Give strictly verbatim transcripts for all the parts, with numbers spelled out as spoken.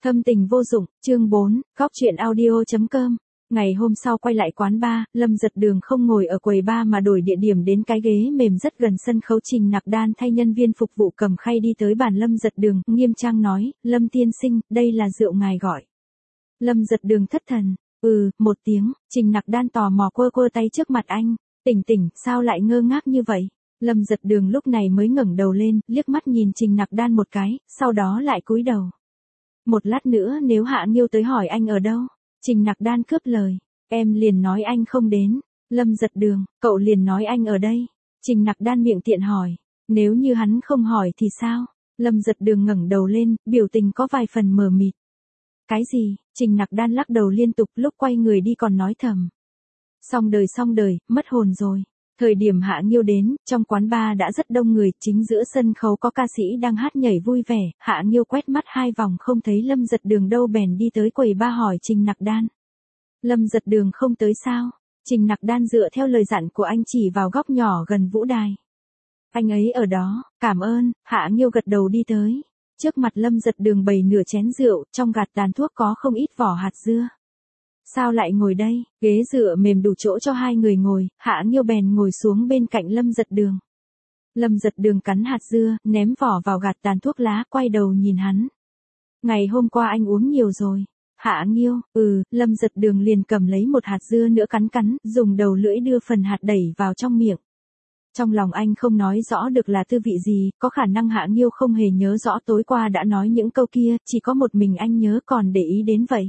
Thâm tình vô dụng, chương bốn, góc chuyện audio.com. Ngày hôm sau quay lại quán bar, Lâm Giật Đường không ngồi ở quầy bar mà đổi địa điểm đến cái ghế mềm rất gần sân khấu. Trình Nặc Đan thay nhân viên phục vụ cầm khay đi tới bàn Lâm Giật Đường, nghiêm trang nói, Lâm tiên sinh, đây là rượu ngài gọi. Lâm Giật Đường thất thần, ừ, một tiếng. Trình Nặc Đan tò mò quơ quơ tay trước mặt anh, tỉnh tỉnh, sao lại ngơ ngác như vậy? Lâm Giật Đường lúc này mới ngẩng đầu lên, liếc mắt nhìn Trình Nặc Đan một cái, sau đó lại cúi đầu. Một lát nữa nếu Hạ Nghiêu tới hỏi anh ở đâu, Trình Nặc Đan cướp lời, em liền nói anh không đến. Lâm Giật Đường, cậu liền nói anh ở đây. Trình Nặc Đan miệng tiện hỏi, nếu như hắn không hỏi thì sao? Lâm Giật Đường ngẩng đầu lên, biểu tình có vài phần mờ mịt. Cái gì? Trình Nặc Đan lắc đầu liên tục, lúc quay người đi còn nói thầm. Xong đời xong đời, mất hồn rồi. Thời điểm Hạ Nghiêu đến, trong quán bar đã rất đông người, chính giữa sân khấu có ca sĩ đang hát nhảy vui vẻ, Hạ Nghiêu quét mắt hai vòng không thấy Lâm Giật Đường đâu bèn đi tới quầy bar hỏi Trình Nặc Đan. Lâm Giật Đường không tới sao? Trình Nặc Đan dựa theo lời dặn của anh chỉ vào góc nhỏ gần vũ đài. Anh ấy ở đó, cảm ơn. Hạ Nghiêu gật đầu đi tới. Trước mặt Lâm Giật Đường bày nửa chén rượu, trong gạt tàn thuốc có không ít vỏ hạt dưa. Sao lại ngồi đây? Ghế dựa mềm đủ chỗ cho hai người ngồi, Hạ Nghiêu bèn ngồi xuống bên cạnh Lâm Giật Đường. Lâm Giật Đường cắn hạt dưa, ném vỏ vào gạt tàn thuốc lá, quay đầu nhìn hắn. Ngày hôm qua anh uống nhiều rồi. Hạ Nghiêu, ừ, Lâm Giật Đường liền cầm lấy một hạt dưa nữa cắn cắn, dùng đầu lưỡi đưa phần hạt đẩy vào trong miệng. Trong lòng anh không nói rõ được là tư vị gì, có khả năng Hạ Nghiêu không hề nhớ rõ tối qua đã nói những câu kia, chỉ có một mình anh nhớ còn để ý đến vậy.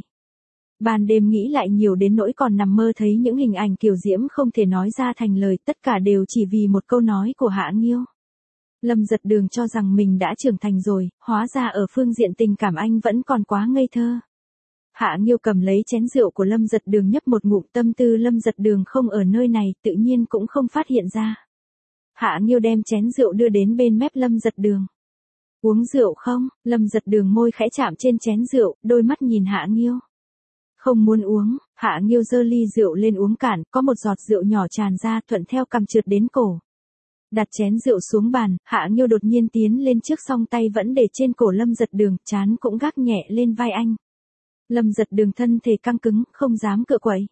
Ban đêm nghĩ lại nhiều đến nỗi còn nằm mơ thấy những hình ảnh kiều diễm không thể nói ra thành lời, tất cả đều chỉ vì một câu nói của Hạ Nghiêu. Lâm Giật Đường cho rằng mình đã trưởng thành rồi, hóa ra ở phương diện tình cảm anh vẫn còn quá ngây thơ. Hạ Nghiêu cầm lấy chén rượu của Lâm Giật Đường nhấp một ngụm, tâm tư Lâm Giật Đường không ở nơi này, tự nhiên cũng không phát hiện ra. Hạ Nghiêu đem chén rượu đưa đến bên mép Lâm Giật Đường. Uống rượu không? Lâm Giật Đường môi khẽ chạm trên chén rượu, đôi mắt nhìn Hạ Nghiêu. Không muốn uống. Hạ Nghiêu giơ ly rượu lên uống cạn, có một giọt rượu nhỏ tràn ra, thuận theo cằm trượt đến cổ. Đặt chén rượu xuống bàn, Hạ Nghiêu đột nhiên tiến lên trước, song tay vẫn để trên cổ Lâm Giật Đường, trán cũng gác nhẹ lên vai anh. Lâm Giật Đường thân thể căng cứng, không dám cựa quậy.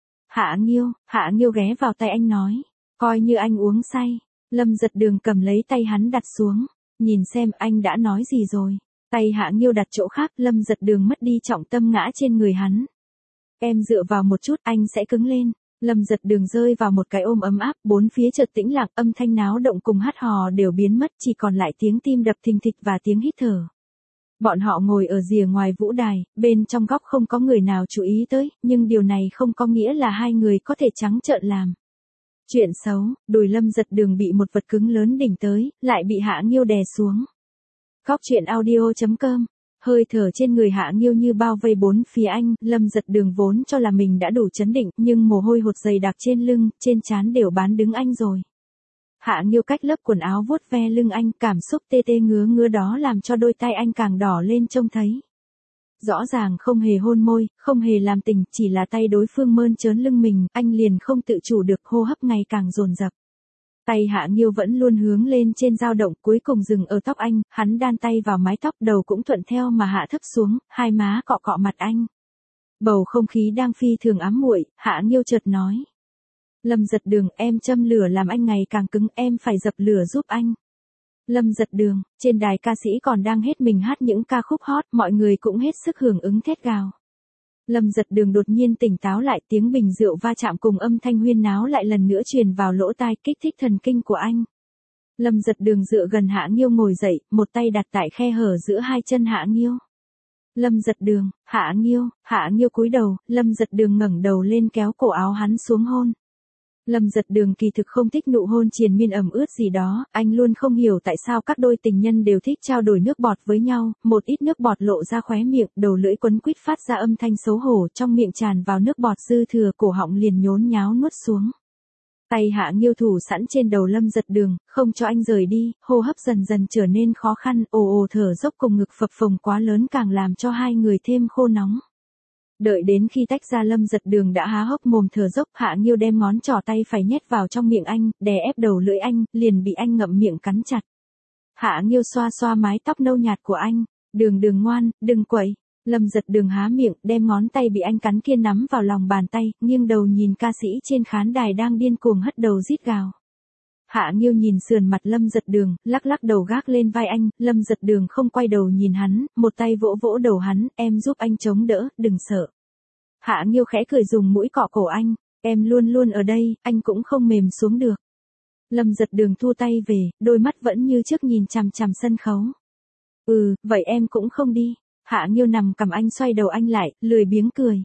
Hạ Nghiêu, Hạ Nghiêu ghé vào tay anh nói, coi như anh uống say. Lâm Giật Đường cầm lấy tay hắn đặt xuống, nhìn xem anh đã nói gì rồi. Tay Hạ Nghiêu đặt chỗ khác, Lâm Giật Đường mất đi trọng tâm ngã trên người hắn. Em dựa vào một chút, anh sẽ cứng lên. Lâm Giật Đường rơi vào một cái ôm ấm áp, bốn phía chợt tĩnh lặng, âm thanh náo động cùng hát hò đều biến mất, chỉ còn lại tiếng tim đập thình thịch và tiếng hít thở. Bọn họ ngồi ở rìa ngoài vũ đài, bên trong góc không có người nào chú ý tới, nhưng điều này không có nghĩa là hai người có thể trắng trợn làm. Chuyện xấu, đùi Lâm Giật Đường bị một vật cứng lớn đỉnh tới, lại bị Hạ Nghiêu đè xuống. Góc chuyện audio.com. Hơi thở trên người Hạ Nghiêu như bao vây bốn phía anh, Lâm Giật Đường vốn cho là mình đã đủ chấn định, nhưng mồ hôi hột dày đặc trên lưng, trên trán đều bán đứng anh rồi. Hạ Nghiêu cách lớp quần áo vuốt ve lưng anh, cảm xúc tê tê ngứa ngứa đó làm cho đôi tay anh càng đỏ lên trông thấy. Rõ ràng không hề hôn môi, không hề làm tình, chỉ là tay đối phương mơn trớn lưng mình, anh liền không tự chủ được, hô hấp ngày càng dồn dập. Tay Hạ Nghiêu vẫn luôn hướng lên trên dao động, cuối cùng dừng ở tóc anh, hắn đan tay vào mái tóc, đầu cũng thuận theo mà hạ thấp xuống, hai má cọ cọ mặt anh. Bầu không khí đang phi thường ám muội, Hạ Nghiêu chợt nói. Lâm Giật Đường, em châm lửa làm anh ngày càng cứng, em phải dập lửa giúp anh. Lâm Giật Đường, trên đài ca sĩ còn đang hết mình hát những ca khúc hot, mọi người cũng hết sức hưởng ứng thét gào. Lâm Giật Đường đột nhiên tỉnh táo lại, tiếng bình rượu va chạm cùng âm thanh huyên náo lại lần nữa truyền vào lỗ tai, kích thích thần kinh của anh. Lâm Giật Đường dựa gần Hạ Nghiêu ngồi dậy, một tay đặt tại khe hở giữa hai chân Hạ Nghiêu. Lâm Giật Đường, Hạ Nghiêu, Hạ Nghiêu cúi đầu, Lâm Giật Đường ngẩng đầu lên kéo cổ áo hắn xuống hôn. Lâm Giật Đường kỳ thực không thích nụ hôn triền miên ẩm ướt gì đó, anh luôn không hiểu tại sao các đôi tình nhân đều thích trao đổi nước bọt với nhau, một ít nước bọt lộ ra khóe miệng, đầu lưỡi quấn quýt phát ra âm thanh xấu hổ, trong miệng tràn vào nước bọt dư thừa, cổ họng liền nhốn nháo nuốt xuống. Tay Hạ Nghiêu thủ sẵn trên đầu Lâm Giật Đường, không cho anh rời đi, hô hấp dần dần trở nên khó khăn, ồ ồ thở dốc cùng ngực phập phồng quá lớn càng làm cho hai người thêm khô nóng. Đợi đến khi tách ra, Lâm Giật Đường đã há hốc mồm thở dốc, Hạ Nghiêu đem ngón trỏ tay phải nhét vào trong miệng anh, đè ép đầu lưỡi anh, liền bị anh ngậm miệng cắn chặt. Hạ Nghiêu xoa xoa mái tóc nâu nhạt của anh, Đường Đường ngoan, đừng quậy. Lâm Giật Đường há miệng, đem ngón tay bị anh cắn kia nắm vào lòng bàn tay, nghiêng đầu nhìn ca sĩ trên khán đài đang điên cuồng hất đầu rít gào. Hạ Nghiêu nhìn sườn mặt Lâm Giật Đường, lắc lắc đầu gác lên vai anh, Lâm Giật Đường không quay đầu nhìn hắn, một tay vỗ vỗ đầu hắn, em giúp anh chống đỡ, đừng sợ. Hạ Nghiêu khẽ cười dùng mũi cọ cổ anh, em luôn luôn ở đây, anh cũng không mềm xuống được. Lâm Giật Đường thu tay về, đôi mắt vẫn như trước nhìn chằm chằm sân khấu. Ừ, vậy em cũng không đi. Hạ Nghiêu nằm cầm anh xoay đầu anh lại, lười biếng cười.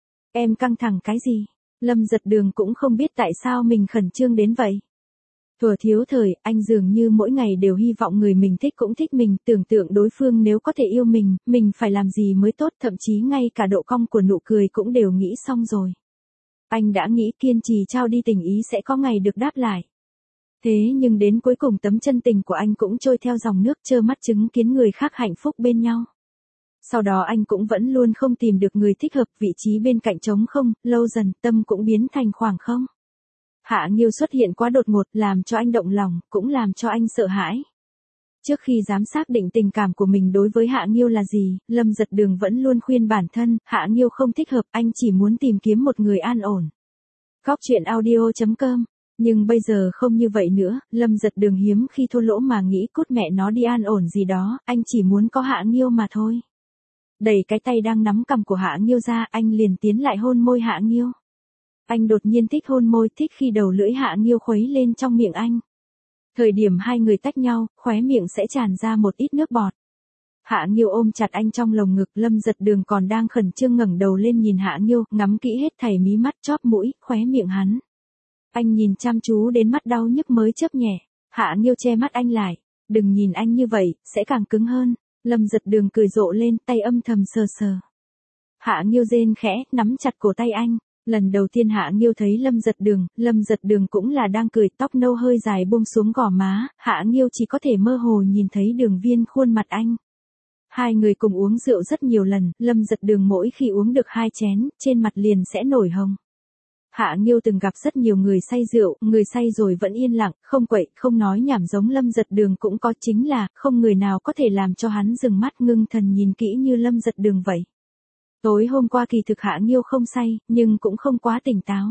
Em căng thẳng cái gì? Lâm Giật Đường cũng không biết tại sao mình khẩn trương đến vậy. Thuở thiếu thời, anh dường như mỗi ngày đều hy vọng người mình thích cũng thích mình, tưởng tượng đối phương nếu có thể yêu mình, mình phải làm gì mới tốt, thậm chí ngay cả độ cong của nụ cười cũng đều nghĩ xong rồi. Anh đã nghĩ kiên trì trao đi tình ý sẽ có ngày được đáp lại. Thế nhưng đến cuối cùng tấm chân tình của anh cũng trôi theo dòng nước, trơ mắt chứng kiến người khác hạnh phúc bên nhau. Sau đó anh cũng vẫn luôn không tìm được người thích hợp, vị trí bên cạnh trống không, lâu dần tâm cũng biến thành khoảng không. Hạ Nghiêu xuất hiện quá đột ngột, làm cho anh động lòng, cũng làm cho anh sợ hãi. Trước khi dám xác định tình cảm của mình đối với Hạ Nghiêu là gì, Lâm Giật Đường vẫn luôn khuyên bản thân, Hạ Nghiêu không thích hợp, anh chỉ muốn tìm kiếm một người an ổn. Góc truyện audio chấm com. Nhưng bây giờ không như vậy nữa, Lâm Giật Đường hiếm khi thua lỗ mà nghĩ cút mẹ nó đi an ổn gì đó, anh chỉ muốn có Hạ Nghiêu mà thôi. Đẩy cái tay đang nắm cằm của Hạ Nghiêu ra, anh liền tiến lại hôn môi Hạ Nghiêu. Anh đột nhiên thích hôn môi, thích khi đầu lưỡi Hạ Nghiêu khuấy lên trong miệng anh. Thời điểm hai người tách nhau, khóe miệng sẽ tràn ra một ít nước bọt. Hạ Nghiêu ôm chặt anh trong lồng ngực, Lâm Giật Đường còn đang khẩn trương ngẩng đầu lên nhìn Hạ Nghiêu, ngắm kỹ hết thảy mí mắt, chóp mũi, khóe miệng hắn. Anh nhìn chăm chú đến mắt đau nhức mới chớp nhẹ. Hạ Nghiêu che mắt anh lại. Đừng nhìn anh như vậy, sẽ càng cứng hơn. Lâm Giật Đường cười rộ lên, tay âm thầm sờ sờ. Hạ Nghiêu rên khẽ, nắm chặt cổ tay anh. Lần đầu tiên Hạ Nghiêu thấy Lâm Giật Đường, Lâm Giật Đường cũng là đang cười, tóc nâu hơi dài buông xuống gò má, Hạ Nghiêu chỉ có thể mơ hồ nhìn thấy đường viên khuôn mặt anh. Hai người cùng uống rượu rất nhiều lần, Lâm Giật Đường mỗi khi uống được hai chén, trên mặt liền sẽ nổi hồng. Hạ Nghiêu từng gặp rất nhiều người say rượu, người say rồi vẫn yên lặng, không quậy, không nói nhảm giống Lâm Giật Đường cũng có, chính là, không người nào có thể làm cho hắn dừng mắt ngưng thần nhìn kỹ như Lâm Giật Đường vậy. Tối hôm qua kỳ thực Hạ Nghiêu không say, nhưng cũng không quá tỉnh táo.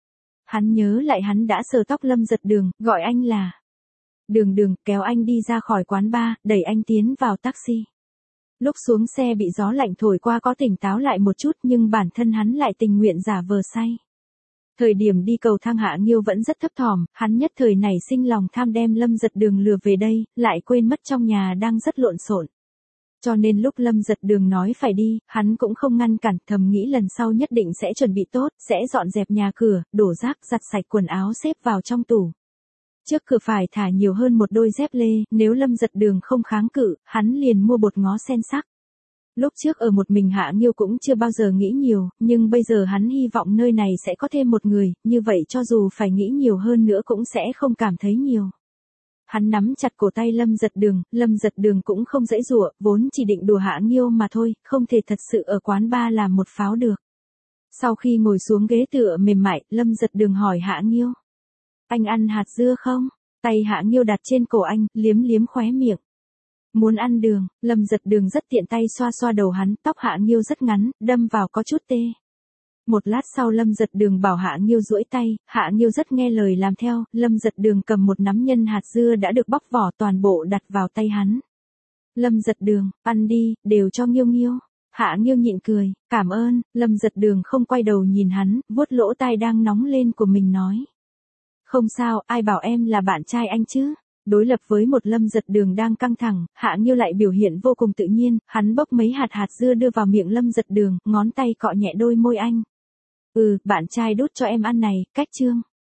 Hắn nhớ lại hắn đã sờ tóc Lâm Giật Đường, gọi anh là Đường Đường, kéo anh đi ra khỏi quán bar, đẩy anh tiến vào taxi. Lúc xuống xe bị gió lạnh thổi qua có tỉnh táo lại một chút nhưng bản thân hắn lại tình nguyện giả vờ say. Thời điểm đi cầu thang Hạ Nghiêu vẫn rất thấp thỏm, hắn nhất thời nảy sinh lòng tham đem Lâm Giật Đường lừa về đây, lại quên mất trong nhà đang rất lộn xộn. Cho nên lúc Lâm Giật Đường nói phải đi, hắn cũng không ngăn cản, thầm nghĩ lần sau nhất định sẽ chuẩn bị tốt, sẽ dọn dẹp nhà cửa, đổ rác, giặt sạch quần áo xếp vào trong tủ. Trước cửa phải thả nhiều hơn một đôi dép lê, nếu Lâm Giật Đường không kháng cự, hắn liền mua bột ngó sen sắc. Lúc trước ở một mình Hạ Nghiêu cũng chưa bao giờ nghĩ nhiều, nhưng bây giờ hắn hy vọng nơi này sẽ có thêm một người, như vậy cho dù phải nghĩ nhiều hơn nữa cũng sẽ không cảm thấy nhiều. Hắn nắm chặt cổ tay Lâm Giật Đường, Lâm Giật Đường cũng không giãy giụa, vốn chỉ định đùa Hạ Nghiêu mà thôi, không thể thật sự ở quán bar làm một pháo được. Sau khi ngồi xuống ghế tựa mềm mại, Lâm Giật Đường hỏi Hạ Nghiêu. Anh ăn hạt dưa không? Tay Hạ Nghiêu đặt trên cổ anh, liếm liếm khóe miệng. Muốn ăn đường, Lâm Giật Đường rất tiện tay xoa xoa đầu hắn, tóc Hạ Nghiêu rất ngắn, đâm vào có chút tê. Một lát sau Lâm Giật Đường bảo Hạ Nghiêu duỗi tay, Hạ Nghiêu rất nghe lời làm theo, Lâm Giật Đường cầm một nắm nhân hạt dưa đã được bóc vỏ toàn bộ đặt vào tay hắn. Lâm Giật Đường, ăn đi, đều cho Nghiêu Nghiêu. Hạ Nghiêu nhịn cười, cảm ơn, Lâm Giật Đường không quay đầu nhìn hắn, vuốt lỗ tai đang nóng lên của mình nói. Không sao, ai bảo em là bạn trai anh chứ? Đối lập với một Lâm Giật Đường đang căng thẳng, Hạ Nghiêu lại biểu hiện vô cùng tự nhiên, hắn bốc mấy hạt hạt dưa đưa vào miệng Lâm Giật Đường, ngón tay cọ nhẹ đôi môi anh. Ừ, bạn trai đút cho em ăn này, cách chương.